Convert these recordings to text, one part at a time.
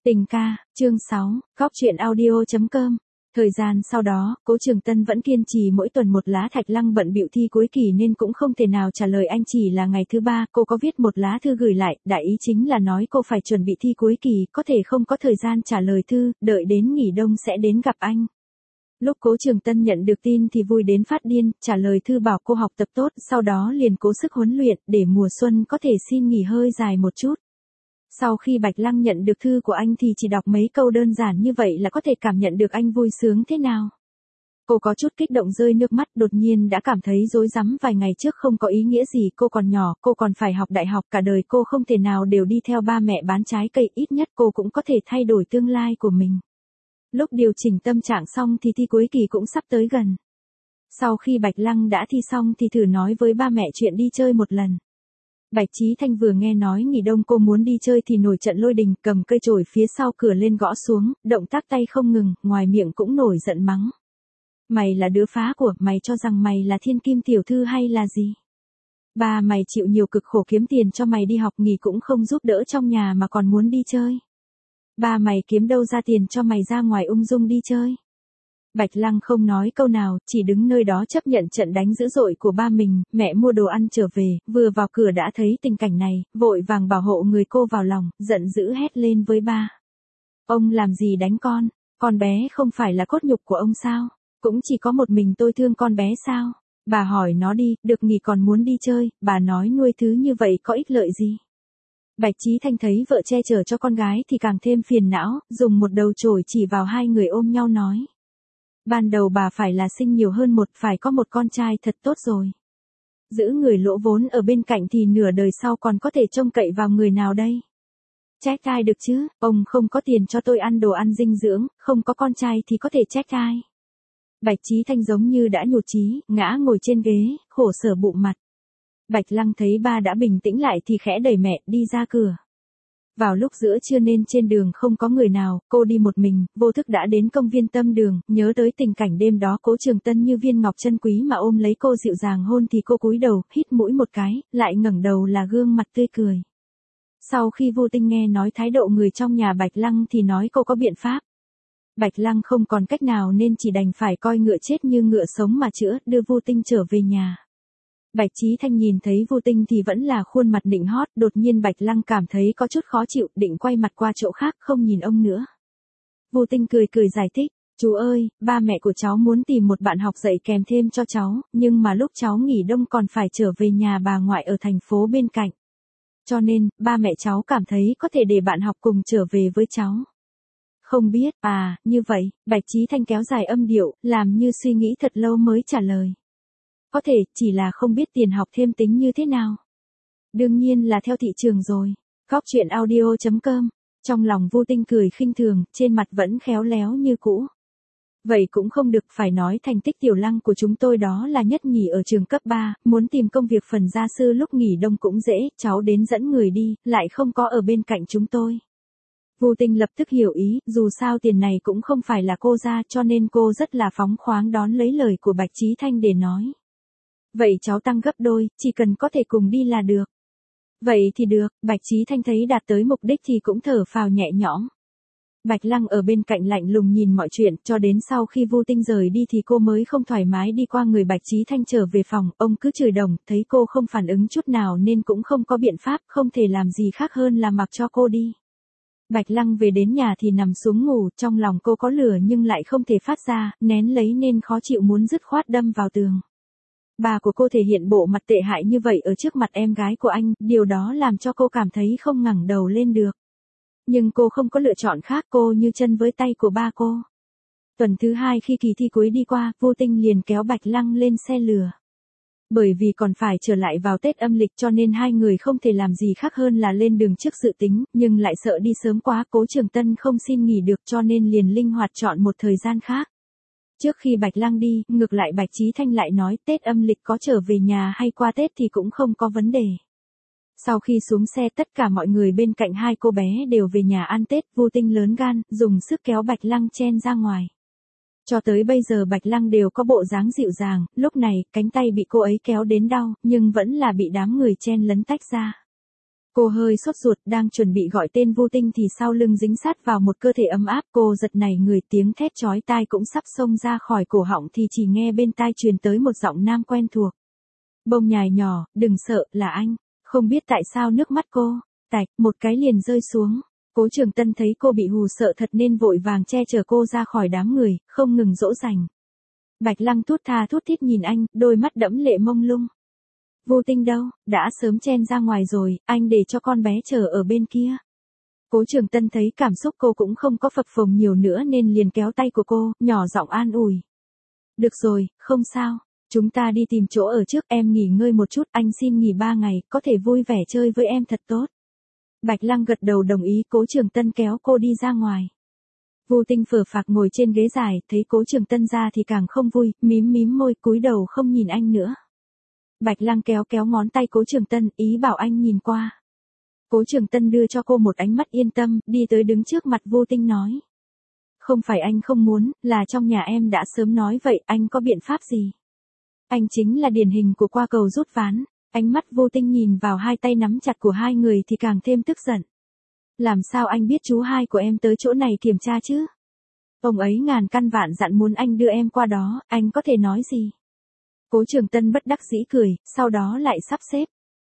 Tình ca, chương 6, Góc chuyện audio.com. Thời gian sau đó, Cố Trường Tân vẫn kiên trì mỗi tuần một lá. Thạch Lăng bận bịu thi cuối kỳ nên cũng không thể nào trả lời anh. Chỉ là ngày thứ 3, cô có viết một lá thư gửi lại, đại ý chính là nói cô phải chuẩn bị thi cuối kỳ, có thể không có thời gian trả lời thư, đợi đến nghỉ đông sẽ đến gặp anh. Lúc Cố Trường Tân nhận được tin thì vui đến phát điên, trả lời thư bảo cô học tập tốt, sau đó liền cố sức huấn luyện, để mùa xuân có thể xin nghỉ hơi dài một chút. Sau khi Bạch Lăng nhận được thư của anh thì chỉ đọc mấy câu đơn giản như vậy là có thể cảm nhận được anh vui sướng thế nào. Cô có chút kích động rơi nước mắt, đột nhiên đã cảm thấy rối rắm. Vài ngày trước không có ý nghĩa gì, cô còn nhỏ, cô còn phải học đại học, cả đời cô không thể nào đều đi theo ba mẹ bán trái cây, ít nhất cô cũng có thể thay đổi tương lai của mình. Lúc điều chỉnh tâm trạng xong thì thi cuối kỳ cũng sắp tới gần. Sau khi Bạch Lăng đã thi xong thì thử nói với ba mẹ chuyện đi chơi một lần. Bạch Chí Thanh vừa nghe nói nghỉ đông cô muốn đi chơi thì nổi trận lôi đình, cầm cây chổi phía sau cửa lên gõ xuống, động tác tay không ngừng, ngoài miệng cũng nổi giận mắng. Mày là đứa phá của, mày cho rằng mày là thiên kim tiểu thư hay là gì? Ba mày chịu nhiều cực khổ kiếm tiền cho mày đi học, nghỉ cũng không giúp đỡ trong nhà mà còn muốn đi chơi. Ba mày kiếm đâu ra tiền cho mày ra ngoài ung dung đi chơi? Bạch Lăng không nói câu nào, chỉ đứng nơi đó chấp nhận trận đánh dữ dội của ba mình. Mẹ mua đồ ăn trở về, vừa vào cửa đã thấy tình cảnh này, vội vàng bảo hộ người cô vào lòng, giận dữ hét lên với ba. Ông làm gì đánh con bé không phải là cốt nhục của ông sao? Cũng chỉ có một mình tôi thương con bé sao? Bà hỏi nó đi, được nghỉ còn muốn đi chơi, bà nói nuôi thứ như vậy có ích lợi gì? Bạch Chí Thanh thấy vợ che chở cho con gái thì càng thêm phiền não, dùng một đầu chổi chỉ vào hai người ôm nhau nói. Ban đầu bà phải là sinh nhiều hơn một, phải có một con trai thật tốt rồi. Giữ người lỗ vốn ở bên cạnh thì nửa đời sau còn có thể trông cậy vào người nào đây? Trách ai được chứ, ông không có tiền cho tôi ăn đồ ăn dinh dưỡng, không có con trai thì có thể trách ai? Bạch Chí Thanh giống như đã nhụt chí, ngã ngồi trên ghế, khổ sở bụng mặt. Bạch Lăng thấy ba đã bình tĩnh lại thì khẽ đẩy mẹ đi ra cửa. Vào lúc giữa trưa nên trên đường không có người nào, cô đi một mình, vô thức đã đến công viên Tâm Đường, nhớ tới tình cảnh đêm đó Cố Trường Tân như viên ngọc chân quý mà ôm lấy cô dịu dàng hôn thì cô cúi đầu, hít mũi một cái, lại ngẩng đầu là gương mặt tươi cười. Sau khi Vu Tinh nghe nói thái độ người trong nhà Bạch Lăng thì nói cô có biện pháp. Bạch Lăng không còn cách nào nên chỉ đành phải coi ngựa chết như ngựa sống mà chữa, đưa Vu Tinh trở về nhà. Bạch Chí Thanh nhìn thấy Vu Tinh thì vẫn là khuôn mặt nịnh hót, đột nhiên Bạch Lăng cảm thấy có chút khó chịu, định quay mặt qua chỗ khác, không nhìn ông nữa. Vu Tinh cười cười giải thích, chú ơi, ba mẹ của cháu muốn tìm một bạn học dạy kèm thêm cho cháu, nhưng mà lúc cháu nghỉ đông còn phải trở về nhà bà ngoại ở thành phố bên cạnh. Cho nên, ba mẹ cháu cảm thấy có thể để bạn học cùng trở về với cháu. Không biết, như vậy, Bạch Chí Thanh kéo dài âm điệu, làm như suy nghĩ thật lâu mới trả lời. Có thể, chỉ là không biết tiền học thêm tính như thế nào. Đương nhiên là theo thị trường rồi. Góc chuyện audio.com. Trong lòng Vu Tinh cười khinh thường, trên mặt vẫn khéo léo như cũ. Vậy cũng không được, phải nói thành tích Tiểu Lăng của chúng tôi đó là nhất nhì ở trường cấp 3, muốn tìm công việc phần gia sư lúc nghỉ đông cũng dễ, cháu đến dẫn người đi, lại không có ở bên cạnh chúng tôi. Vu Tinh lập tức hiểu ý, dù sao tiền này cũng không phải là cô ra cho nên cô rất là phóng khoáng đón lấy lời của Bạch Chí Thanh để nói. Vậy cháu tăng gấp đôi, chỉ cần có thể cùng đi là được. Vậy thì được, Bạch Chí Thanh thấy đạt tới mục đích thì cũng thở phào nhẹ nhõm. Bạch Lăng ở bên cạnh lạnh lùng nhìn mọi chuyện, cho đến sau khi Vu Tinh rời đi thì cô mới không thoải mái đi qua người Bạch Chí Thanh trở về phòng, ông cứ chửi đồng, thấy cô không phản ứng chút nào nên cũng không có biện pháp, không thể làm gì khác hơn là mặc cho cô đi. Bạch Lăng về đến nhà thì nằm xuống ngủ, trong lòng cô có lửa nhưng lại không thể phát ra, nén lấy nên khó chịu muốn dứt khoát đâm vào tường. Bà của cô thể hiện bộ mặt tệ hại như vậy ở trước mặt em gái của anh, điều đó làm cho cô cảm thấy không ngẩng đầu lên được. Nhưng cô không có lựa chọn khác, cô như chân với tay của ba cô. Tuần thứ 2 khi kỳ thi cuối đi qua, Vu Tinh liền kéo Bạch Lăng lên xe lừa. Bởi vì còn phải trở lại vào Tết âm lịch cho nên hai người không thể làm gì khác hơn là lên đường trước dự tính, nhưng lại sợ đi sớm quá, Cố Trường Tân không xin nghỉ được cho nên liền linh hoạt chọn một thời gian khác. Trước khi Bạch Lăng đi, ngược lại Bạch Chí Thanh lại nói Tết âm lịch có trở về nhà hay qua Tết thì cũng không có vấn đề. Sau khi xuống xe tất cả mọi người bên cạnh hai cô bé đều về nhà ăn Tết, Vu Tinh lớn gan, dùng sức kéo Bạch Lăng chen ra ngoài. Cho tới bây giờ Bạch Lăng đều có bộ dáng dịu dàng, lúc này, cánh tay bị cô ấy kéo đến đau, nhưng vẫn là bị đám người chen lấn tách ra. Cô hơi sốt ruột, đang chuẩn bị gọi tên Vu Tinh thì sau lưng dính sát vào một cơ thể ấm áp, cô giật nảy người, tiếng thét chói tai cũng sắp xông ra khỏi cổ họng thì chỉ nghe bên tai truyền tới một giọng nam quen thuộc. Bông nhài nhỏ, đừng sợ, là anh. Không biết tại sao nước mắt cô, tạch, một cái liền rơi xuống. Cố Trường Tân thấy cô bị hù sợ thật nên vội vàng che chở cô ra khỏi đám người, không ngừng dỗ dành. Bạch Lăng thút tha thút thít nhìn anh, đôi mắt đẫm lệ mông lung. Vu Tinh đâu, đã sớm chen ra ngoài rồi, anh để cho con bé chờ ở bên kia. Cố Trường Tân thấy cảm xúc cô cũng không có phập phồng nhiều nữa nên liền kéo tay của cô, nhỏ giọng an ủi. Được rồi, không sao, chúng ta đi tìm chỗ ở trước, em nghỉ ngơi một chút, anh xin nghỉ 3 ngày, có thể vui vẻ chơi với em thật tốt. Bạch Lăng gật đầu đồng ý, Cố Trường Tân kéo cô đi ra ngoài. Vu Tinh phờ phạc ngồi trên ghế dài, thấy Cố Trường Tân ra thì càng không vui, mím mím môi, cúi đầu không nhìn anh nữa. Bạch Lăng kéo ngón tay Cố Trường Tân, ý bảo anh nhìn qua. Cố Trường Tân đưa cho cô một ánh mắt yên tâm, đi tới đứng trước mặt Vu Tinh nói. Không phải anh không muốn, là trong nhà em đã sớm nói vậy, anh có biện pháp gì? Anh chính là điển hình của qua cầu rút ván. Ánh mắt Vô Tinh nhìn vào hai tay nắm chặt của hai người thì càng thêm tức giận. Làm sao anh biết chú hai của em tới chỗ này kiểm tra chứ? Ông ấy ngàn căn vạn dặn muốn anh đưa em qua đó, anh có thể nói gì? Cố Trường Tân bất đắc dĩ cười, sau đó lại sắp xếp.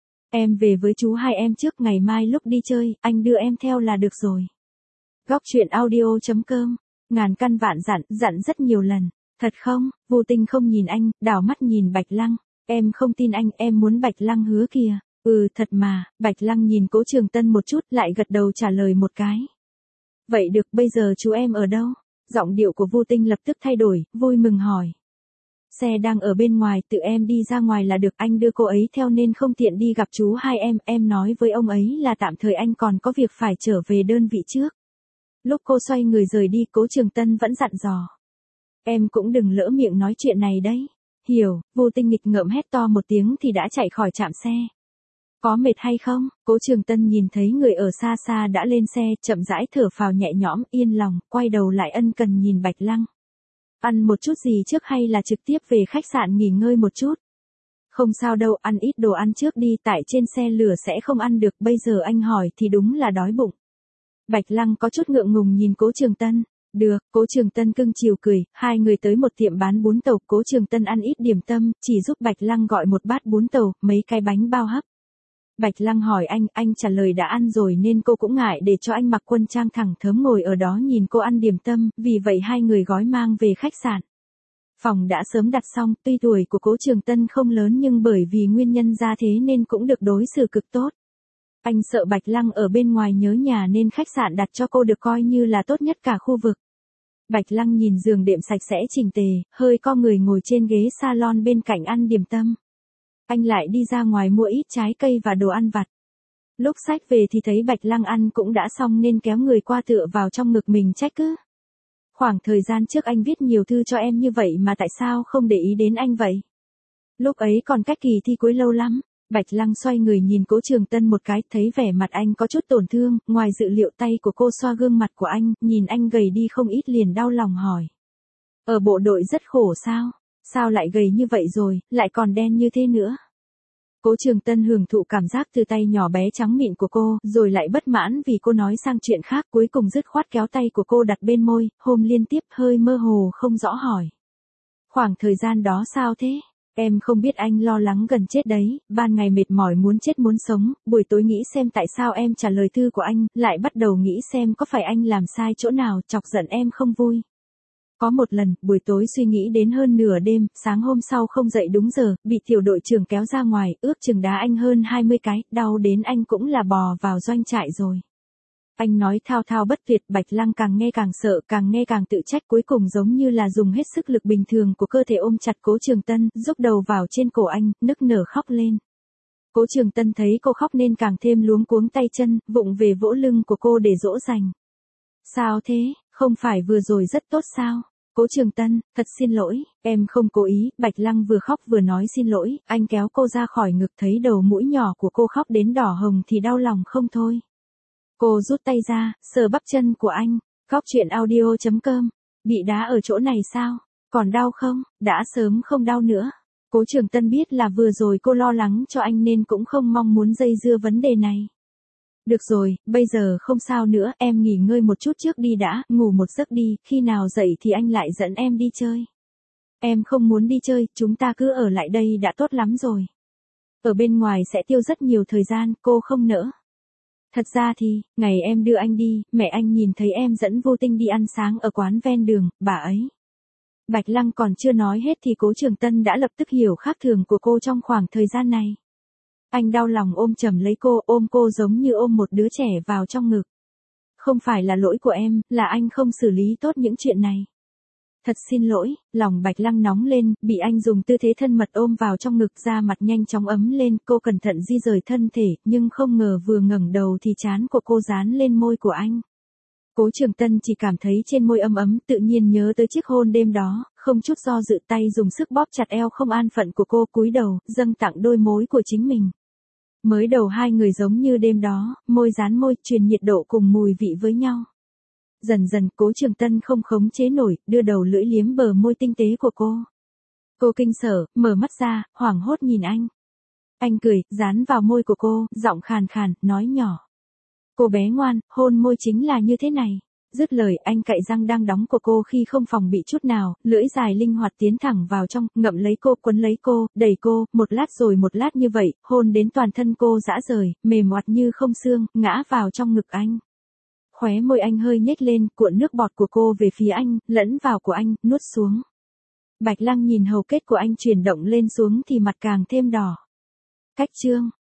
Em về với chú hai em trước, ngày mai lúc đi chơi, anh đưa em theo là được rồi. Góc truyện audio.com, ngàn căn vạn dặn rất nhiều lần. Thật không? Vô Tinh không nhìn anh, đảo mắt nhìn Bạch Lăng. Em không tin anh, em muốn Bạch Lăng hứa kìa. Thật mà. Bạch Lăng nhìn Cố Trường Tân một chút, lại gật đầu trả lời một cái. Vậy được, bây giờ chú em ở đâu? Giọng điệu của Vô Tinh lập tức thay đổi, vui mừng hỏi. Xe đang ở bên ngoài, tự em đi ra ngoài là được, anh đưa cô ấy theo nên không tiện đi gặp chú hai em nói với ông ấy là tạm thời anh còn có việc phải trở về đơn vị trước. Lúc cô xoay người rời đi, Cố Trường Tân vẫn dặn dò. Em cũng đừng lỡ miệng nói chuyện này đấy. Hiểu, Vô Tinh nghịch ngợm hét to một tiếng thì đã chạy khỏi trạm xe. Có mệt hay không? Cố Trường Tân nhìn thấy người ở xa xa đã lên xe, chậm rãi thở phào nhẹ nhõm, yên lòng, quay đầu lại ân cần nhìn Bạch Lăng. Ăn một chút gì trước hay là trực tiếp về khách sạn nghỉ ngơi một chút? Không sao đâu, ăn ít đồ ăn trước đi, tại trên xe lửa sẽ không ăn được, bây giờ anh hỏi thì đúng là đói bụng. Bạch Lăng có chút ngượng ngùng nhìn Cố Trường Tân. Được, Cố Trường Tân cưng chiều cười, hai người tới một tiệm bán bún tàu, Cố Trường Tân ăn ít điểm tâm, chỉ giúp Bạch Lăng gọi một bát bún tàu, mấy cái bánh bao hấp. Bạch Lăng hỏi anh trả lời đã ăn rồi nên cô cũng ngại để cho anh mặc quân trang thẳng thớm ngồi ở đó nhìn cô ăn điểm tâm, vì vậy hai người gói mang về khách sạn. Phòng đã sớm đặt xong, tuy tuổi của Cố Trường Tân không lớn nhưng bởi vì nguyên nhân gia thế nên cũng được đối xử cực tốt. Anh sợ Bạch Lăng ở bên ngoài nhớ nhà nên khách sạn đặt cho cô được coi như là tốt nhất cả khu vực. Bạch Lăng nhìn giường đệm sạch sẽ chỉnh tề, hơi co người ngồi trên ghế salon bên cạnh ăn điểm tâm. Anh lại đi ra ngoài mua ít trái cây và đồ ăn vặt. Lúc xách về thì thấy Bạch Lăng ăn cũng đã xong nên kéo người qua tựa vào trong ngực mình trách cứ. Khoảng thời gian trước anh viết nhiều thư cho em như vậy mà tại sao không để ý đến anh vậy? Lúc ấy còn cách kỳ thi cuối lâu lắm. Bạch Lăng xoay người nhìn Cố Trường Tân một cái, thấy vẻ mặt anh có chút tổn thương, ngoài dự liệu tay của cô xoa gương mặt của anh, nhìn anh gầy đi không ít liền đau lòng hỏi. Ở bộ đội rất khổ sao? Sao lại gầy như vậy rồi, lại còn đen như thế nữa? Cố Trường Tân hưởng thụ cảm giác từ tay nhỏ bé trắng mịn của cô, rồi lại bất mãn vì cô nói sang chuyện khác, cuối cùng dứt khoát kéo tay của cô đặt bên môi, hôn liên tiếp, hơi mơ hồ không rõ hỏi. Khoảng thời gian đó sao thế? Em không biết anh lo lắng gần chết đấy, ban ngày mệt mỏi muốn chết muốn sống, buổi tối nghĩ xem tại sao em trả lời thư của anh, lại bắt đầu nghĩ xem có phải anh làm sai chỗ nào, chọc giận em không vui. Có một lần, buổi tối suy nghĩ đến hơn nửa đêm, sáng hôm sau không dậy đúng giờ, bị tiểu đội trưởng kéo ra ngoài, ước chừng đá anh hơn 20 cái, đau đến anh cũng là bò vào doanh trại rồi. Anh nói thao thao bất tuyệt, Bạch Lăng càng nghe càng sợ, càng nghe càng tự trách, cuối cùng giống như là dùng hết sức lực bình thường của cơ thể ôm chặt Cố Trường Tân, rúc đầu vào trên cổ anh, nức nở khóc lên. Cố Trường Tân thấy cô khóc nên càng thêm luống cuống tay chân, vụng về vỗ lưng của cô để dỗ dành. Sao thế, không phải vừa rồi rất tốt sao? Cố Trường Tân, thật xin lỗi, em không cố ý. Bạch Lăng vừa khóc vừa nói xin lỗi, anh kéo cô ra khỏi ngực, thấy đầu mũi nhỏ của cô khóc đến đỏ hồng thì đau lòng không thôi. Cô rút tay ra, sờ bắp chân của anh. Góc truyện audio.com, bị đá ở chỗ này sao? Còn đau không? Đã sớm không đau nữa. Cố Trường Tân biết là vừa rồi cô lo lắng cho anh nên cũng không mong muốn dây dưa vấn đề này. Được rồi, bây giờ không sao nữa, em nghỉ ngơi một chút trước đi đã, ngủ một giấc đi, khi nào dậy thì anh lại dẫn em đi chơi. Em không muốn đi chơi, chúng ta cứ ở lại đây đã tốt lắm rồi. Ở bên ngoài sẽ tiêu rất nhiều thời gian, cô không nỡ. Thật ra thì, ngày em đưa anh đi, mẹ anh nhìn thấy em dẫn Vô Tinh đi ăn sáng ở quán ven đường, bà ấy. Bạch Lăng còn chưa nói hết thì Cố Trường Tân đã lập tức hiểu khác thường của cô trong khoảng thời gian này. Anh đau lòng ôm chầm lấy cô, ôm cô giống như ôm một đứa trẻ vào trong ngực. Không phải là lỗi của em, là anh không xử lý tốt những chuyện này. Thật xin lỗi, lòng Bạch Lăng nóng lên, bị anh dùng tư thế thân mật ôm vào trong ngực, da mặt nhanh chóng ấm lên, cô cẩn thận di rời thân thể, nhưng không ngờ vừa ngẩng đầu thì trán của cô dán lên môi của anh. Cố Trường Tân chỉ cảm thấy trên môi ấm ấm, tự nhiên nhớ tới chiếc hôn đêm đó, không chút do dự tay dùng sức bóp chặt eo không an phận của cô, cúi đầu, dâng tặng đôi môi của chính mình. Mới đầu hai người giống như đêm đó, môi dán môi, truyền nhiệt độ cùng mùi vị với nhau. Dần dần, Cố Trường Tân không khống chế nổi, đưa đầu lưỡi liếm bờ môi tinh tế của cô. Cô kinh sở, mở mắt ra, hoảng hốt nhìn anh. Anh cười, dán vào môi của cô, giọng khàn khàn, nói nhỏ. Cô bé ngoan, hôn môi chính là như thế này. Dứt lời, anh cạy răng đang đóng của cô khi không phòng bị chút nào, lưỡi dài linh hoạt tiến thẳng vào trong, ngậm lấy cô, quấn lấy cô, đẩy cô, một lát rồi một lát như vậy, hôn đến toàn thân cô rã rời, mềm oặt như không xương, ngã vào trong ngực anh. Khóe môi anh hơi nhếch lên, cuộn nước bọt của cô về phía anh, lẫn vào của anh, nuốt xuống. Bạch Lăng nhìn hầu kết của anh chuyển động lên xuống thì mặt càng thêm đỏ. Cách chương